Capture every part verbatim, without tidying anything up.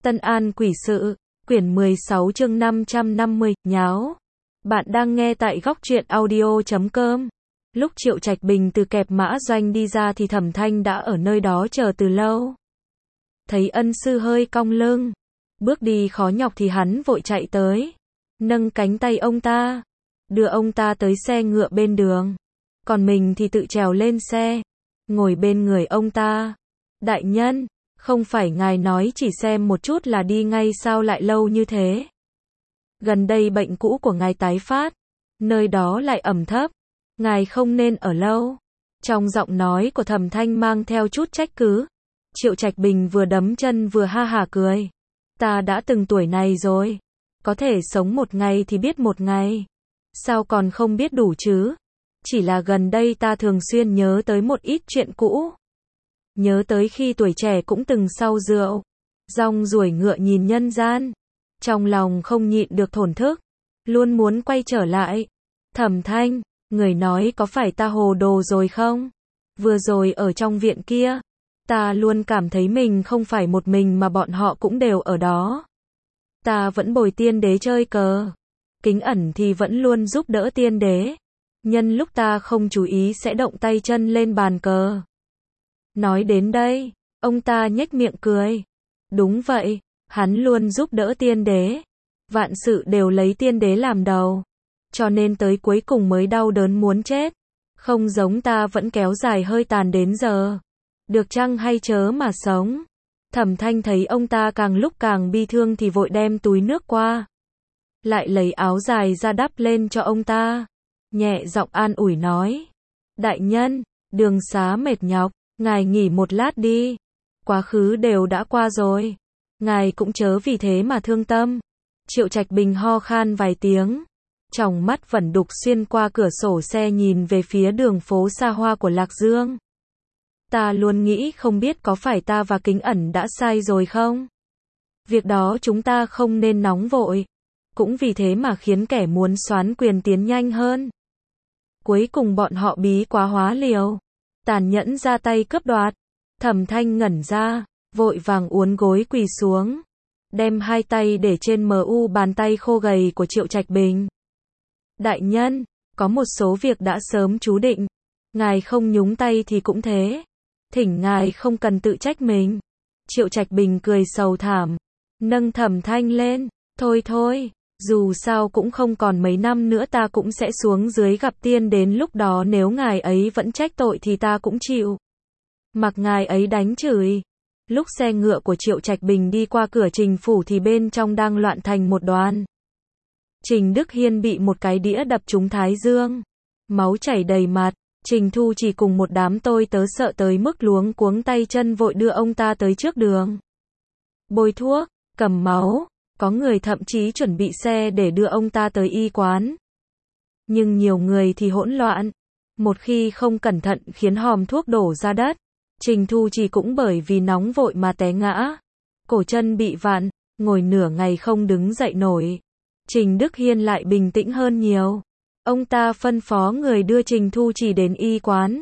Tân An Quỷ Sự, quyển mười sáu chương năm trăm năm mươi, nháo. Bạn đang nghe tại góc truyện audio chấm com. Lúc Triệu Trạch Bình từ kẹp mã doanh đi ra thì Thẩm Thanh đã ở nơi đó chờ từ lâu. Thấy ân sư hơi cong lưng, bước đi khó nhọc thì hắn vội chạy tới, nâng cánh tay ông ta, đưa ông ta tới xe ngựa bên đường. Còn mình thì tự trèo lên xe, ngồi bên người ông ta. Đại nhân, không phải ngài nói chỉ xem một chút là đi ngay sao lại lâu như thế? Gần đây bệnh cũ của ngài tái phát, nơi đó lại ẩm thấp, ngài không nên ở lâu. Trong giọng nói của Thẩm Thanh mang theo chút trách cứ. Triệu Trạch Bình vừa đấm chân vừa ha hả cười. Ta đã từng tuổi này rồi, có thể sống một ngày thì biết một ngày. Sao còn không biết đủ chứ? Chỉ là gần đây ta thường xuyên nhớ tới một ít chuyện cũ. Nhớ tới khi tuổi trẻ cũng từng say rượu, rong ruổi ngựa nhìn nhân gian. Trong lòng không nhịn được thổn thức, luôn muốn quay trở lại. Thẩm Thanh, người nói có phải ta hồ đồ rồi không? Vừa rồi ở trong viện kia, ta luôn cảm thấy mình không phải một mình mà bọn họ cũng đều ở đó. Ta vẫn bồi tiên đế chơi cờ. Kính ẩn thì vẫn luôn giúp đỡ tiên đế. Nhân lúc ta không chú ý sẽ động tay chân lên bàn cờ. Nói đến đây, ông ta nhếch miệng cười. Đúng vậy, hắn luôn giúp đỡ tiên đế. Vạn sự đều lấy tiên đế làm đầu. Cho nên tới cuối cùng mới đau đớn muốn chết. Không giống ta vẫn kéo dài hơi tàn đến giờ. Được chăng hay chớ mà sống. Thẩm Thanh thấy ông ta càng lúc càng bi thương thì vội đem túi nước qua. Lại lấy áo dài ra đắp lên cho ông ta. Nhẹ giọng an ủi nói. Đại nhân, đường xá mệt nhọc, ngài nghỉ một lát đi. Quá khứ đều đã qua rồi. Ngài cũng chớ vì thế mà thương tâm. Triệu Trạch Bình ho khan vài tiếng. Tròng mắt vẫn đục xuyên qua cửa sổ xe nhìn về phía đường phố xa hoa của Lạc Dương. Ta luôn nghĩ không biết có phải ta và Kính Ẩn đã sai rồi không? Việc đó chúng ta không nên nóng vội. Cũng vì thế mà khiến kẻ muốn soán quyền tiến nhanh hơn. Cuối cùng bọn họ bí quá hóa liều. Tàn nhẫn ra tay cướp đoạt. Thẩm Thanh ngẩn ra, vội vàng uốn gối quỳ xuống. Đem hai tay để trên mu bàn tay khô gầy của Triệu Trạch Bình. Đại nhân, có một số việc đã sớm chú định. Ngài không nhúng tay thì cũng thế. Thỉnh ngài không cần tự trách mình. Triệu Trạch Bình cười sầu thảm. Nâng Thẩm Thanh lên. Thôi thôi, dù sao cũng không còn mấy năm nữa ta cũng sẽ xuống dưới gặp tiên, đến lúc đó nếu ngài ấy vẫn trách tội thì ta cũng chịu. Mặc ngài ấy đánh chửi. Lúc xe ngựa của Triệu Trạch Bình đi qua cửa Trình phủ thì bên trong đang loạn thành một đoàn. Trình Đức Hiên bị một cái đĩa đập trúng thái dương. Máu chảy đầy mặt. Trình Thu chỉ cùng một đám tôi tớ sợ tới mức luống cuống tay chân vội đưa ông ta tới trước đường. Bôi thuốc, cầm máu. Có người thậm chí chuẩn bị xe để đưa ông ta tới y quán. Nhưng nhiều người thì hỗn loạn. Một khi không cẩn thận khiến hòm thuốc đổ ra đất. Trình Thu chỉ cũng bởi vì nóng vội mà té ngã. Cổ chân bị vặn, ngồi nửa ngày không đứng dậy nổi. Trình Đức Hiên lại bình tĩnh hơn nhiều. Ông ta phân phó người đưa Trình Thu chỉ đến y quán.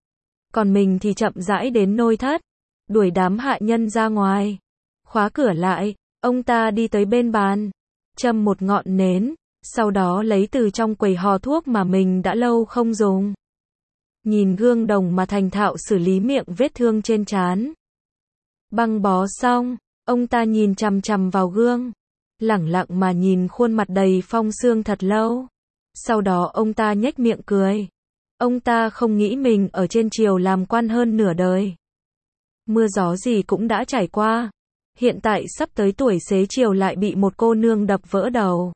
Còn mình thì chậm rãi đến nội thất. Đuổi đám hạ nhân ra ngoài. Khóa cửa lại. Ông ta đi tới bên bàn, châm một ngọn nến, sau đó lấy từ trong quầy hò thuốc mà mình đã lâu không dùng. Nhìn gương đồng mà thành thạo xử lý miệng vết thương trên trán. Băng bó xong, ông ta nhìn chằm chằm vào gương, lẳng lặng mà nhìn khuôn mặt đầy phong sương thật lâu. Sau đó ông ta nhếch miệng cười. Ông ta không nghĩ mình ở trên triều làm quan hơn nửa đời. Mưa gió gì cũng đã trải qua. Hiện tại sắp tới tuổi xế chiều lại bị một cô nương đập vỡ đầu.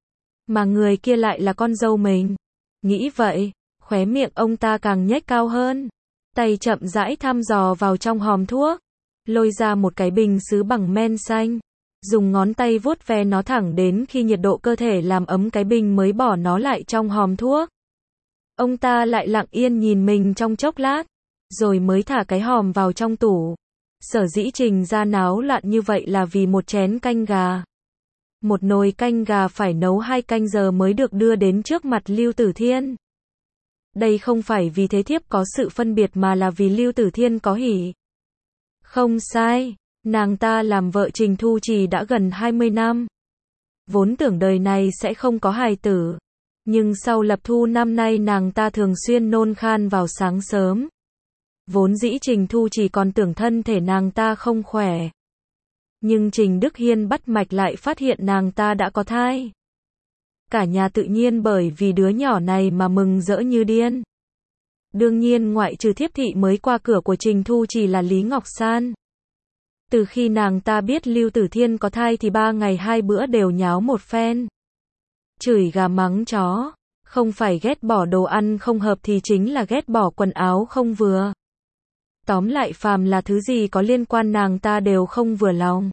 Mà người kia lại là con dâu mình. Nghĩ vậy, khóe miệng ông ta càng nhếch cao hơn. Tay chậm rãi thăm dò vào trong hòm thuốc. Lôi ra một cái bình sứ bằng men xanh. Dùng ngón tay vuốt ve nó thẳng đến khi nhiệt độ cơ thể làm ấm cái bình mới bỏ nó lại trong hòm thuốc. Ông ta lại lặng yên nhìn mình trong chốc lát. Rồi mới thả cái hòm vào trong tủ. Sở dĩ Trình ra náo loạn như vậy là vì một chén canh gà. Một nồi canh gà phải nấu hai canh giờ mới được đưa đến trước mặt Lưu Tử Thiên. Đây không phải vì thế thiếp có sự phân biệt mà là vì Lưu Tử Thiên có hỉ. Không sai, Nàng ta làm vợ Trình Thu Trì đã gần hai mươi năm. Vốn tưởng đời này sẽ không có hài tử. Nhưng sau lập thu năm nay nàng ta thường xuyên nôn khan vào sáng sớm. Vốn dĩ Trình Thu Trì còn tưởng thân thể nàng ta không khỏe. Nhưng Trình Đức Hiên bắt mạch lại phát hiện nàng ta đã có thai. Cả nhà tự nhiên bởi vì đứa nhỏ này mà mừng rỡ như điên. Đương nhiên ngoại trừ thiếp thị mới qua cửa của Trình Thu Trì là Lý Ngọc San. Từ khi nàng ta biết Lưu Tử Thiên có thai thì ba ngày hai bữa đều nháo một phen. Chửi gà mắng chó, không phải ghét bỏ đồ ăn không hợp thì chính là ghét bỏ quần áo không vừa. Tóm lại phàm là thứ gì có liên quan nàng ta đều không vừa lòng.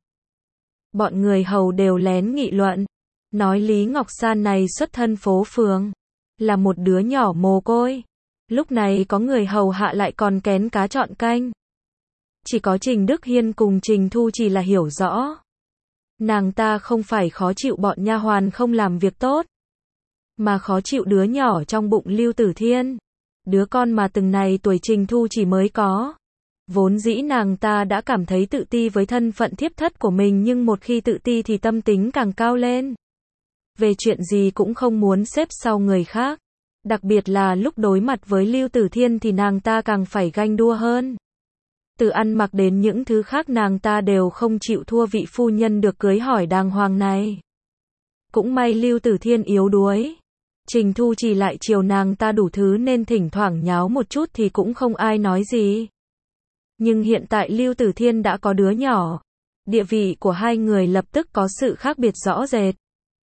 Bọn người hầu đều lén nghị luận, nói Lý Ngọc San này xuất thân phố phường, là một đứa nhỏ mồ côi. Lúc này có người hầu hạ lại còn kén cá chọn canh. Chỉ có Trình Đức Hiên cùng Trình Thu Trì là hiểu rõ. Nàng ta không phải khó chịu bọn nha hoàn không làm việc tốt, mà khó chịu đứa nhỏ trong bụng Lưu Tử Thiên. Đứa con mà từng này tuổi Trình Thu Trì mới có. Vốn dĩ nàng ta đã cảm thấy tự ti với thân phận thiếp thất của mình, nhưng một khi tự ti thì tâm tính càng cao lên. Về chuyện gì cũng không muốn xếp sau người khác. Đặc biệt là lúc đối mặt với Lưu Tử Thiên thì nàng ta càng phải ganh đua hơn. Từ ăn mặc đến những thứ khác nàng ta đều không chịu thua vị phu nhân được cưới hỏi đàng hoàng này. Cũng may Lưu Tử Thiên yếu đuối. Trình Thu Trì lại chiều nàng ta đủ thứ nên thỉnh thoảng nháo một chút thì cũng không ai nói gì. Nhưng hiện tại Lưu Tử Thiên đã có đứa nhỏ. Địa vị của hai người lập tức có sự khác biệt rõ rệt.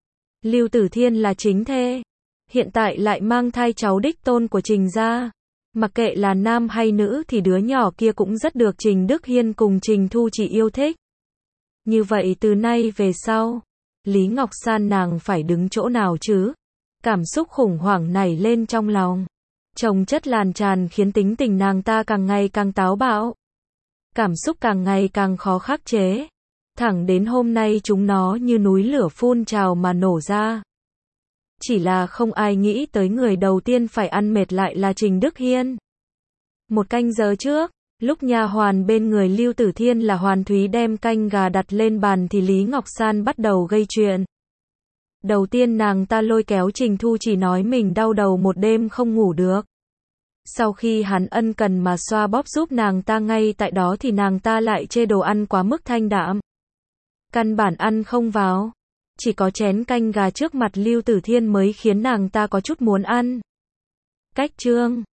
Lưu Tử Thiên là chính thê. Hiện tại lại mang thai cháu đích tôn của Trình gia. Mặc kệ là nam hay nữ thì đứa nhỏ kia cũng rất được Trình Đức Hiên cùng Trình Thu Trì yêu thích. Như vậy từ nay về sau, Lý Ngọc San nàng phải đứng chỗ nào chứ? Cảm xúc khủng hoảng nảy lên trong lòng. Chồng chất lan tràn khiến tính tình nàng ta càng ngày càng táo bạo. Cảm xúc càng ngày càng khó khắc chế. Thẳng đến hôm nay chúng nó như núi lửa phun trào mà nổ ra. Chỉ là không ai nghĩ tới người đầu tiên phải ăn mệt lại là Trình Đức Hiên. Một canh giờ trước, lúc nha hoàn bên người Lưu Tử Thiên là Hoàn Thúy đem canh gà đặt lên bàn thì Lý Ngọc San bắt đầu gây chuyện. Đầu tiên nàng ta lôi kéo Trình Thu Trì nói mình đau đầu một đêm không ngủ được. Sau khi hắn ân cần mà xoa bóp giúp nàng ta ngay tại đó thì nàng ta lại chê đồ ăn quá mức thanh đạm. Căn bản ăn không vào. Chỉ có chén canh gà trước mặt Lưu Tử Thiên mới khiến nàng ta có chút muốn ăn. Cách chương